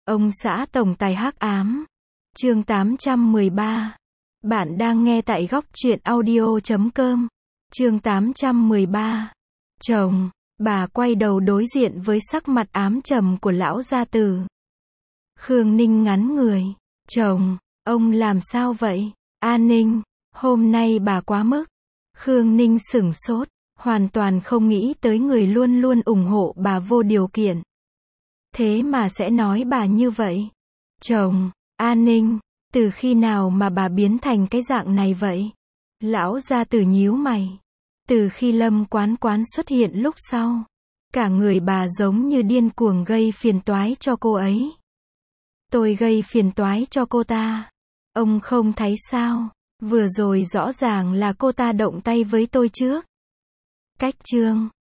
Ông xã tổng tài hắc ám. Chương 813. Bạn đang nghe tại góc truyện audio.com. Chương 813. Chồng. Bà quay đầu đối diện với sắc mặt ám trầm của lão gia tử. Khương Ninh ngắn người. Chồng, ông làm sao vậy? An Ninh, hôm nay bà quá mức. Khương Ninh sửng sốt, hoàn toàn không nghĩ tới người luôn luôn ủng hộ bà vô điều kiện. Thế mà sẽ nói bà như vậy. Chồng, An Ninh, từ khi nào mà bà biến thành cái dạng này vậy? Lão gia tử nhíu mày. Từ khi Lâm Quán Quán xuất hiện lúc sau, cả người bà giống như điên cuồng gây phiền toái cho cô ấy. Tôi gây phiền toái cho cô ta. Ông không thấy sao? Vừa rồi rõ ràng là cô ta động tay với tôi trước. Cách chương.